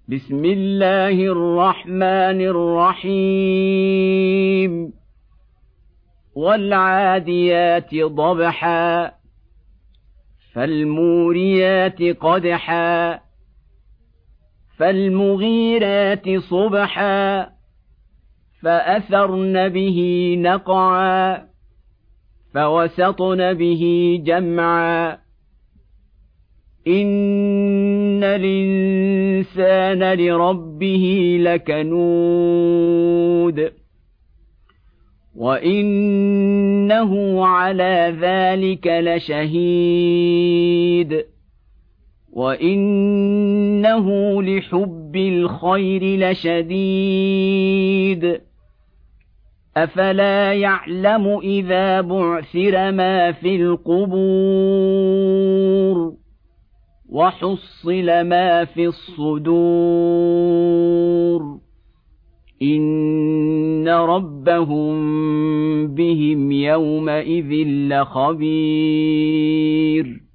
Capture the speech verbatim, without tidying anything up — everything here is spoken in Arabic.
بسم الله الرحمن الرحيم والعاديات ضبحا فالموريات قدحا فالمغيرات صبحا فأثرن به نقعا فوسطن به جمعا إن الإنسان لربه لكنود وإنه على ذلك لشهيد وإنه لحب الخير لشديد أفلا يعلم إذا بعثر ما في القبور وحصل ما في الصدور إن ربهم بهم يومئذ لخبير